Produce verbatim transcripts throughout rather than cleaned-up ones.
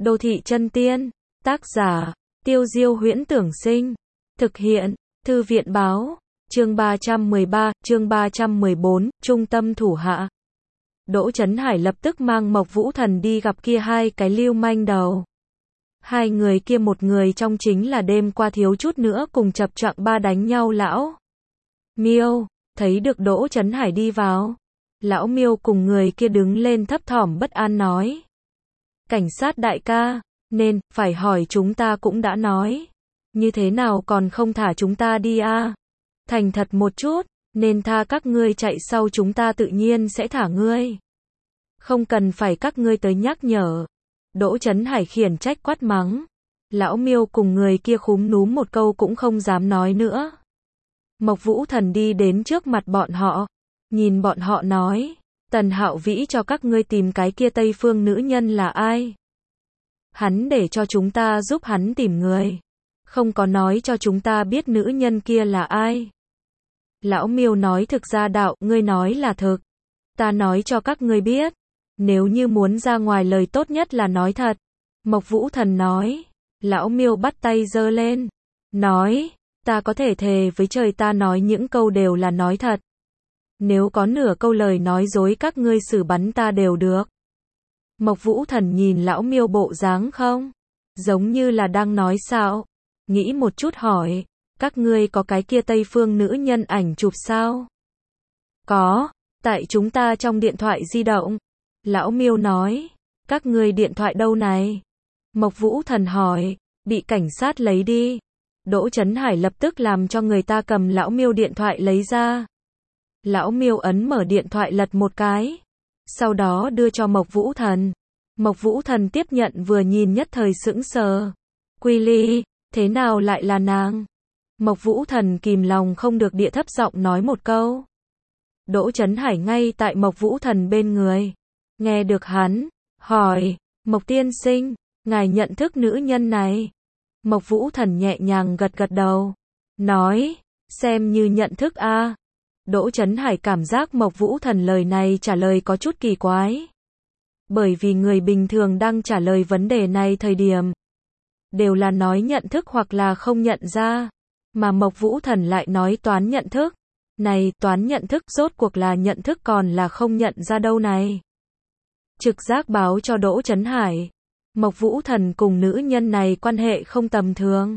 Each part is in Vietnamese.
Đô thị chân tiên. Tác giả, Tiêu Diêu Huyễn Tưởng Sinh. Thực hiện, Thư viện Báo. Chương ba trăm mười ba, chương ba trăm mười bốn, Trung tâm thủ hạ. Đỗ Chấn Hải lập tức mang Mộc Vũ Thần đi gặp kia hai cái lưu manh đầu. Hai người kia một người trong chính là đêm qua thiếu chút nữa cùng chập chạng ba đánh nhau lão Miêu. Thấy được Đỗ Chấn Hải đi vào, lão Miêu cùng người kia đứng lên thấp thỏm bất an nói: cảnh sát đại ca, nên, phải hỏi chúng ta cũng đã nói. Như thế nào còn không thả chúng ta đi a? Thành thật một chút, nên tha các ngươi chạy sau chúng ta tự nhiên sẽ thả ngươi. Không cần phải các ngươi tới nhắc nhở. Đỗ Chấn Hải khiển trách quát mắng. Lão Miêu cùng người kia khúm núm một câu cũng không dám nói nữa. Mộc Vũ Thần đi đến trước mặt bọn họ, nhìn bọn họ nói: Tần Hạo Vĩ cho các ngươi tìm cái kia Tây Phương nữ nhân là ai? Hắn để cho chúng ta giúp hắn tìm người, không có nói cho chúng ta biết nữ nhân kia là ai. Lão Miêu nói: thực ra đạo, ngươi nói là thực. Ta nói cho các ngươi biết, nếu như muốn ra ngoài lời tốt nhất là nói thật. Mộc Vũ Thần nói. Lão Miêu bắt tay giơ lên, nói: ta có thể thề với trời ta nói những câu đều là nói thật. Nếu có nửa câu lời nói dối các ngươi xử bắn ta đều được. Mộc Vũ Thần nhìn lão Miêu bộ dáng không giống như là đang nói xạo, nghĩ một chút hỏi: các ngươi có cái kia Tây Phương nữ nhân ảnh chụp sao? Có, tại chúng ta trong điện thoại di động. Lão Miêu nói. Các ngươi điện thoại đâu này? Mộc Vũ Thần hỏi. Bị cảnh sát lấy đi. Đỗ Chấn Hải lập tức làm cho người ta cầm lão Miêu điện thoại lấy ra. Lão Miêu ấn mở điện thoại lật một cái, sau đó đưa cho Mộc Vũ Thần. Mộc Vũ Thần tiếp nhận vừa nhìn nhất thời sững sờ. Quy Ly, thế nào lại là nàng? Mộc Vũ Thần kìm lòng không được địa thấp giọng nói một câu. Đỗ Chấn Hải ngay tại Mộc Vũ Thần bên người, nghe được hắn hỏi: Mộc tiên sinh, ngài nhận thức nữ nhân này? Mộc Vũ Thần nhẹ nhàng gật gật đầu, nói: xem như nhận thức a. Đỗ Chấn Hải cảm giác Mộc Vũ Thần lời này trả lời có chút kỳ quái. Bởi vì người bình thường đang trả lời vấn đề này thời điểm đều là nói nhận thức hoặc là không nhận ra, mà Mộc Vũ Thần lại nói toán nhận thức. Này, toán nhận thức rốt cuộc là nhận thức còn là không nhận ra đâu này? Trực giác báo cho Đỗ Chấn Hải, Mộc Vũ Thần cùng nữ nhân này quan hệ không tầm thường.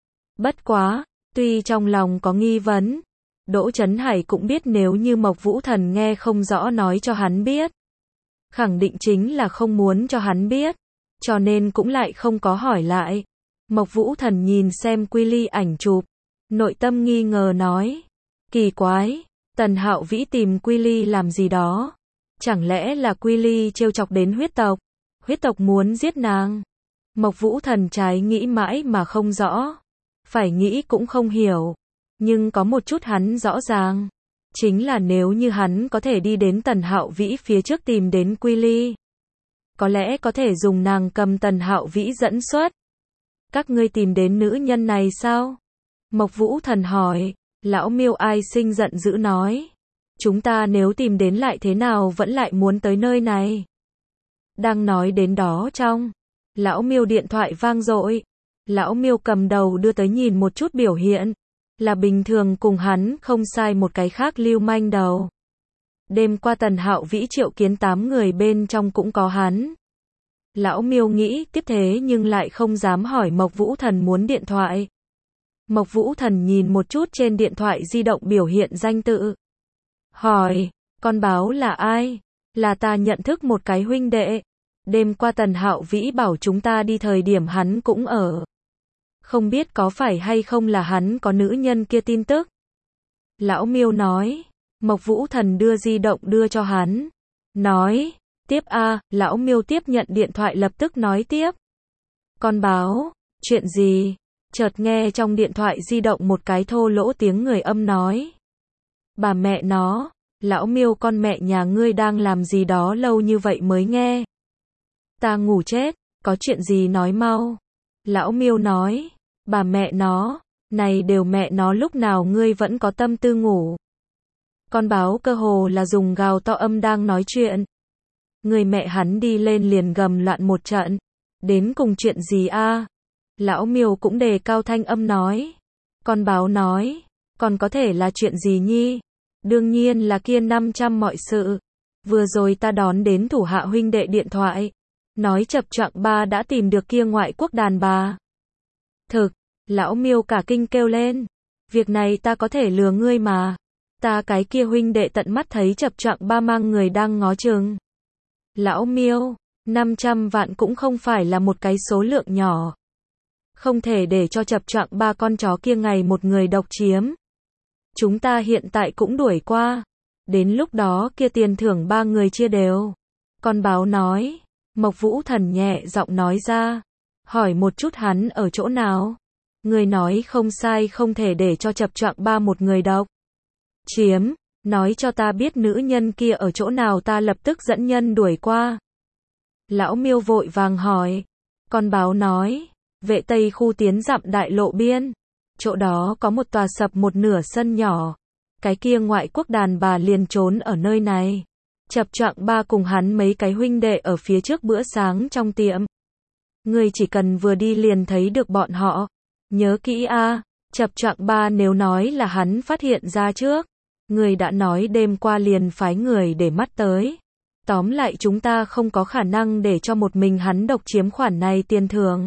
Bất quá, tuy trong lòng có nghi vấn, Đỗ Chấn Hải cũng biết nếu như Mộc Vũ Thần nghe không rõ nói cho hắn biết, khẳng định chính là không muốn cho hắn biết, cho nên cũng lại không có hỏi lại. Mộc Vũ Thần nhìn xem Quy Ly ảnh chụp, nội tâm nghi ngờ nói: kỳ quái, Tần Hạo Vĩ tìm Quy Ly làm gì đó? Chẳng lẽ là Quy Ly trêu chọc đến huyết tộc? Huyết tộc muốn giết nàng? Mộc Vũ Thần trái nghĩ mãi mà không rõ, phải nghĩ cũng không hiểu. Nhưng có một chút hắn rõ ràng, chính là nếu như hắn có thể đi đến Tần Hạo Vĩ phía trước tìm đến Quy Ly, có lẽ có thể dùng nàng cầm Tần Hạo Vĩ dẫn xuất. Các ngươi tìm đến nữ nhân này sao? Mộc Vũ Thần hỏi. Lão Miêu ai sinh giận dữ nói: chúng ta nếu tìm đến lại thế nào vẫn lại muốn tới nơi này? Đang nói đến đó trong, lão Miêu điện thoại vang dội. Lão Miêu cầm đầu đưa tới nhìn một chút biểu hiện, là bình thường cùng hắn không sai một cái khác lưu manh đầu. Đêm qua Tần Hạo Vĩ triệu kiến tám người bên trong cũng có hắn. Lão Miêu nghĩ tiếp thế nhưng lại không dám hỏi Mộc Vũ Thần muốn điện thoại. Mộc Vũ Thần nhìn một chút trên điện thoại di động biểu hiện danh tự, hỏi: con báo là ai? Là ta nhận thức một cái huynh đệ. Đêm qua Tần Hạo Vĩ bảo chúng ta đi thời điểm hắn cũng ở. Không biết có phải hay không là hắn có nữ nhân kia tin tức. Lão Miêu nói. Mộc Vũ Thần đưa di động đưa cho hắn, nói: tiếp a. Lão Miêu tiếp nhận điện thoại lập tức nói tiếp: con báo, chuyện gì? Chợt nghe trong điện thoại di động một cái thô lỗ tiếng người âm nói: bà mẹ nó, Lão Miêu con mẹ nhà ngươi đang làm gì đó lâu như vậy mới nghe? Ta ngủ chết, có chuyện gì nói mau. Lão Miêu nói: bà mẹ nó, này đều mẹ nó lúc nào ngươi vẫn có tâm tư ngủ. Con báo cơ hồ là dùng gào to âm đang nói chuyện. Người mẹ hắn đi lên liền gầm loạn một trận, Đến cùng chuyện gì a? Lão Miêu cũng đề cao thanh âm nói. Con báo nói, còn có thể là chuyện gì nhi? Đương nhiên là kia năm trăm mọi sự. Vừa rồi ta đón đến thủ hạ huynh đệ điện thoại. Nói chập choạng ba đã tìm được kia ngoại quốc đàn bà. Thực, lão Miêu cả kinh kêu lên. Việc này ta có thể lừa ngươi mà. Ta cái kia huynh đệ tận mắt thấy chập choạng ba mang người đang ngó chừng. Lão Miêu, năm trăm vạn cũng không phải là một cái số lượng nhỏ. Không thể để cho chập choạng ba con chó kia ngày một người độc chiếm. Chúng ta hiện tại cũng đuổi qua. Đến lúc đó kia tiền thưởng ba người chia đều. Con báo nói. Mộc Vũ Thần nhẹ giọng nói ra. Hỏi một chút hắn ở chỗ nào? Người nói không sai, không thể để cho chập choạng ba một người độc chiếm. Nói cho ta biết nữ nhân kia ở chỗ nào, ta lập tức dẫn nhân đuổi qua. Lão Miêu vội vàng hỏi. Con báo nói. Vệ Tây khu tiến dặm đại lộ biên. Chỗ đó có một tòa sập một nửa sân nhỏ. Cái kia ngoại quốc đàn bà liền trốn ở nơi này. Chập choạng ba cùng hắn mấy cái huynh đệ ở phía trước bữa sáng trong tiệm. Người chỉ cần vừa đi liền thấy được bọn họ. Nhớ kỹ a, chập choạng ba nếu nói là hắn phát hiện ra trước. Người đã nói đêm qua liền phái người để mắt tới. Tóm lại chúng ta không có khả năng để cho một mình hắn độc chiếm khoản này tiền thưởng.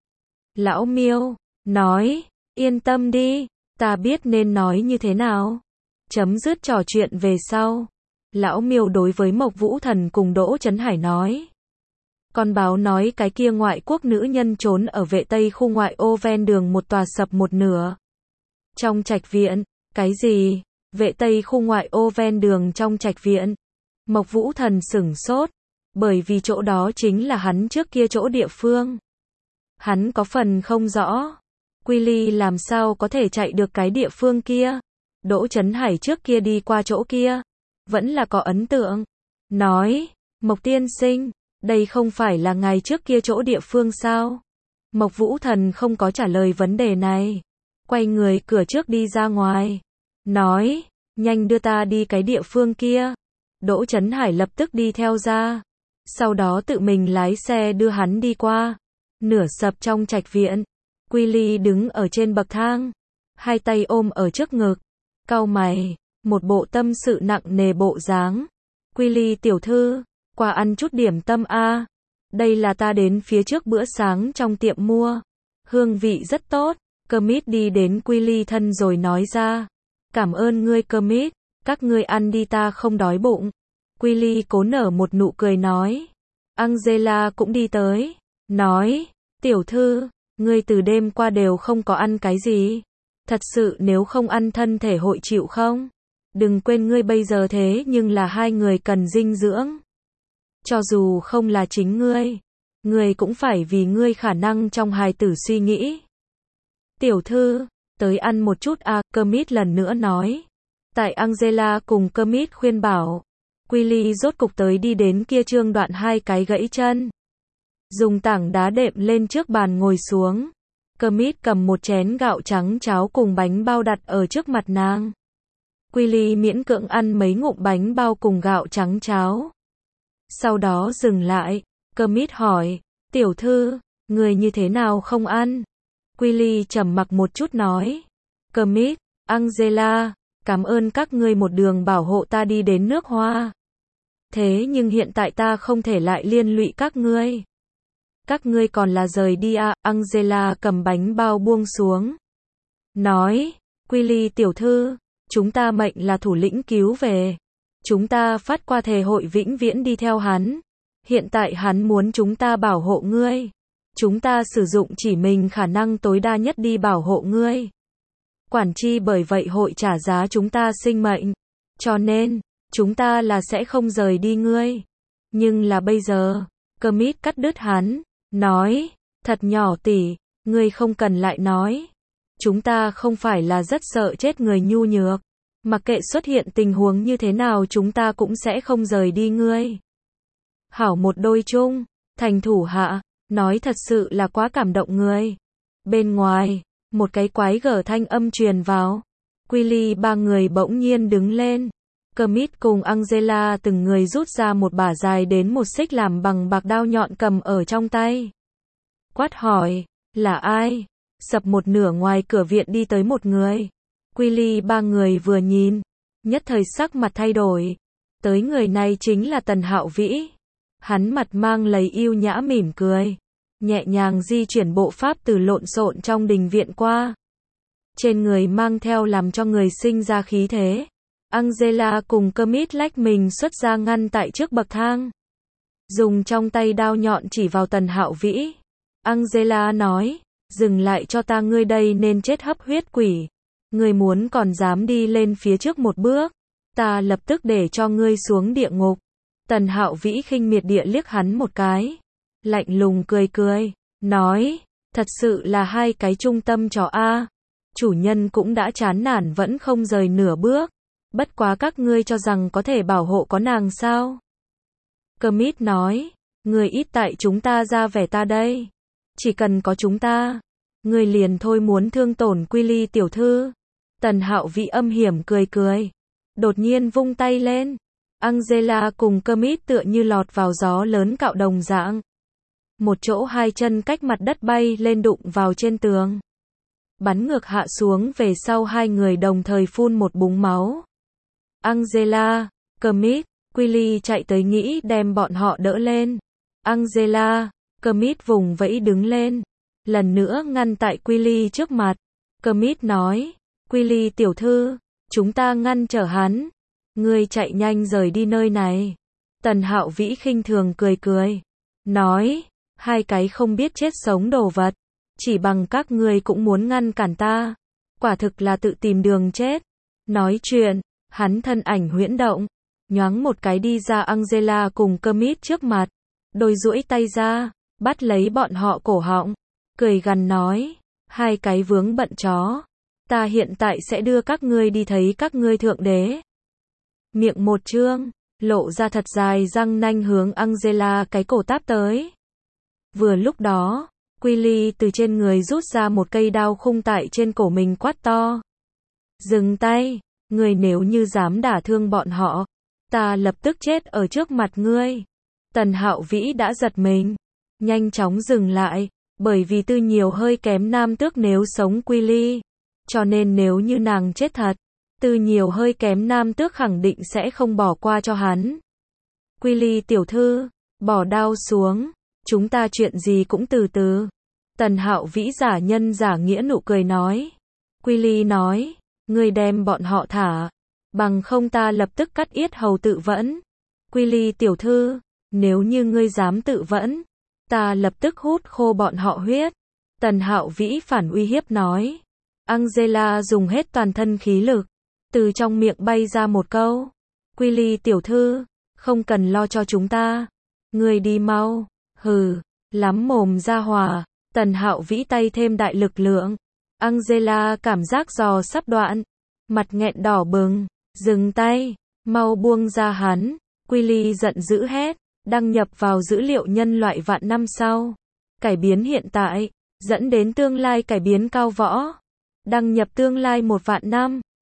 Lão Miêu nói, yên tâm đi, ta biết nên nói như thế nào. Chấm dứt trò chuyện về sau. Lão Miêu đối với Mộc Vũ Thần cùng Đỗ Chấn Hải nói. Con báo nói cái kia ngoại quốc nữ nhân trốn ở vệ Tây khu ngoại ô ven đường một tòa sập một nửa. Trong trạch viện, cái gì? Vệ Tây khu ngoại ô ven đường trong trạch viện. Mộc Vũ Thần sửng sốt, bởi vì chỗ đó chính là hắn trước kia chỗ địa phương. Hắn có phần không rõ. Quy Ly làm sao có thể chạy được cái địa phương kia? Đỗ Chấn Hải trước kia đi qua chỗ kia. Vẫn là có ấn tượng. Nói, Mộc tiên sinh, đây không phải là ngày trước kia chỗ địa phương sao? Mộc Vũ Thần không có trả lời vấn đề này. Quay người cửa trước đi ra ngoài. Nói, nhanh đưa ta đi cái địa phương kia. Đỗ Chấn Hải lập tức đi theo ra. Sau đó tự mình lái xe đưa hắn đi qua. Nửa sập trong trạch viện. Quy Ly đứng ở trên bậc thang. Hai tay ôm ở trước ngực. Cau mày. Một bộ tâm sự nặng nề bộ dáng. Quy Ly tiểu thư, qua ăn chút điểm tâm a. Đây là ta đến phía trước bữa sáng trong tiệm mua. Hương vị rất tốt. Kermit đi đến Quy Ly thân rồi nói ra. Cảm ơn ngươi Kermit, các ngươi ăn đi ta không đói bụng. Quy Ly cố nở một nụ cười nói. Angela cũng đi tới. Nói, tiểu thư, ngươi từ đêm qua đều không có ăn cái gì. Thật sự nếu không ăn thân thể hội chịu không? Đừng quên ngươi bây giờ thế nhưng là hai người cần dinh dưỡng. Cho dù không là chính ngươi, ngươi cũng phải vì ngươi khả năng trong hài tử suy nghĩ. Tiểu thư, tới ăn một chút à, Kermit lần nữa nói. Tại Angela cùng Kermit khuyên bảo, Quy Ly rốt cục tới đi đến kia trương đoạn hai cái gãy chân. Dùng tảng đá đệm lên trước bàn ngồi xuống. Kermit cầm một chén gạo trắng cháo cùng bánh bao đặt ở trước mặt nàng. Quy Ly miễn cưỡng ăn mấy ngụm bánh bao cùng gạo trắng cháo. Sau đó dừng lại, Kermit hỏi, tiểu thư, người như thế nào không ăn? Quy Ly trầm mặc một chút nói, Kermit, Angela, cảm ơn các ngươi một đường bảo hộ ta đi đến nước Hoa. Thế nhưng hiện tại ta không thể lại liên lụy các ngươi. Các ngươi còn là rời đi à, Angela cầm bánh bao buông xuống. Nói, Quy Ly tiểu thư, chúng ta mệnh là thủ lĩnh cứu về. Chúng ta phát qua thề hội vĩnh viễn đi theo hắn. Hiện tại hắn muốn chúng ta bảo hộ ngươi. Chúng ta sử dụng chỉ mình khả năng tối đa nhất đi bảo hộ ngươi. Quản chi bởi vậy hội trả giá chúng ta sinh mệnh. Cho nên, chúng ta là sẽ không rời đi ngươi. Nhưng là bây giờ, Kermit cắt đứt hắn, nói, thật nhỏ tỷ, ngươi không cần lại nói. Chúng ta không phải là rất sợ chết người nhu nhược. Mặc kệ xuất hiện tình huống như thế nào chúng ta cũng sẽ không rời đi ngươi. Hảo một đôi chung, thành thủ hạ, nói thật sự là quá cảm động người. Bên ngoài, một cái quái gở thanh âm truyền vào. Quy Ly ba người bỗng nhiên đứng lên. Kermit cùng Angela từng người rút ra một bả dài đến một xích làm bằng bạc đao nhọn cầm ở trong tay. Quát hỏi, là ai? Sập một nửa ngoài cửa viện đi tới một người. Quy ba người vừa nhìn, nhất thời sắc mặt thay đổi. Tới người này chính là Tần Hạo Vĩ. Hắn mặt mang lấy yêu nhã mỉm cười, nhẹ nhàng di chuyển bộ pháp từ lộn xộn trong đình viện qua. Trên người mang theo làm cho người sinh ra khí thế. Angela cùng Kermit lách mình xuất ra ngăn tại trước bậc thang. Dùng trong tay đao nhọn chỉ vào Tần Hạo Vĩ. Angela nói, dừng lại cho ta, ngươi đây nên chết hấp huyết quỷ. Ngươi muốn còn dám đi lên phía trước một bước, ta lập tức để cho ngươi xuống địa ngục. Tần Hạo Vĩ khinh miệt địa liếc hắn một cái, lạnh lùng cười cười, nói, thật sự là hai cái trung tâm trò a. Chủ nhân cũng đã chán nản vẫn không rời nửa bước, bất quá các ngươi cho rằng có thể bảo hộ có nàng sao? Kermit nói, ngươi ít tại chúng ta ra vẻ ta đây. Chỉ cần có chúng ta, ngươi liền thôi muốn thương tổn Quy tiểu thư. Tần Hạo Vĩ âm hiểm cười cười, đột nhiên vung tay lên. Angela cùng Kermit tựa như lọt vào gió lớn cạo đồng dạng. Một chỗ hai chân cách mặt đất bay lên đụng vào trên tường. Bắn ngược hạ xuống về sau, hai người đồng thời phun một búng máu. Angela, Kermit, Quy chạy tới nghĩ đem bọn họ đỡ lên. Angela, Kermit vùng vẫy đứng lên, lần nữa ngăn tại Quy trước mặt. Kermit nói, Quy tiểu thư, chúng ta ngăn trở hắn. Ngươi chạy nhanh rời đi nơi này. Tần Hạo Vĩ khinh thường cười cười, nói, hai cái không biết chết sống đồ vật, chỉ bằng các ngươi cũng muốn ngăn cản ta, quả thực là tự tìm đường chết. Nói chuyện, hắn thân ảnh huyễn động, nhoáng một cái đi ra Angela cùng Kermit trước mặt, đôi duỗi tay ra, bắt lấy bọn họ cổ họng, cười gằn nói, hai cái vướng bận chó, ta hiện tại sẽ đưa các ngươi đi thấy các ngươi thượng đế. Miệng một trương, lộ ra thật dài răng nanh hướng Angela cái cổ táp tới. Vừa lúc đó, Quy từ trên người rút ra một cây đao khung tại trên cổ mình, quát to. Dừng tay, ngươi nếu như dám đả thương bọn họ, ta lập tức chết ở trước mặt ngươi. Tần Hạo Vĩ đã giật mình, nhanh chóng dừng lại, bởi vì Tư nhiều hơi kém nam tước nếu sống Quy, cho nên nếu như nàng chết thật, Tư nhiều hơi kém nam tước khẳng định sẽ không bỏ qua cho hắn. Quy tiểu thư, bỏ đao xuống, chúng ta chuyện gì cũng từ từ. Tần Hạo Vĩ giả nhân giả nghĩa nụ cười nói. Quy nói, ngươi đem bọn họ thả, bằng không ta lập tức cắt yết hầu tự vẫn. Quy tiểu thư, nếu như ngươi dám tự vẫn, ta lập tức hút khô bọn họ huyết. Tần Hạo Vĩ phản uy hiếp nói. Angela dùng hết toàn thân khí lực, từ trong miệng bay ra một câu. Quy tiểu thư, không cần lo cho chúng ta. Ngươi đi mau. Hừ, lắm mồm ra hỏa. Tần Hạo Vĩ tay thêm đại lực lượng. Angela cảm giác giò sắp đoạn, mặt nghẹn đỏ bừng, dừng tay, mau buông ra hắn. Quy giận dữ hét, đăng nhập vào dữ liệu nhân loại vạn năm sau. Cải biến hiện tại, dẫn đến tương lai cải biến cao võ. Đăng nhập tương lai một vạn năm.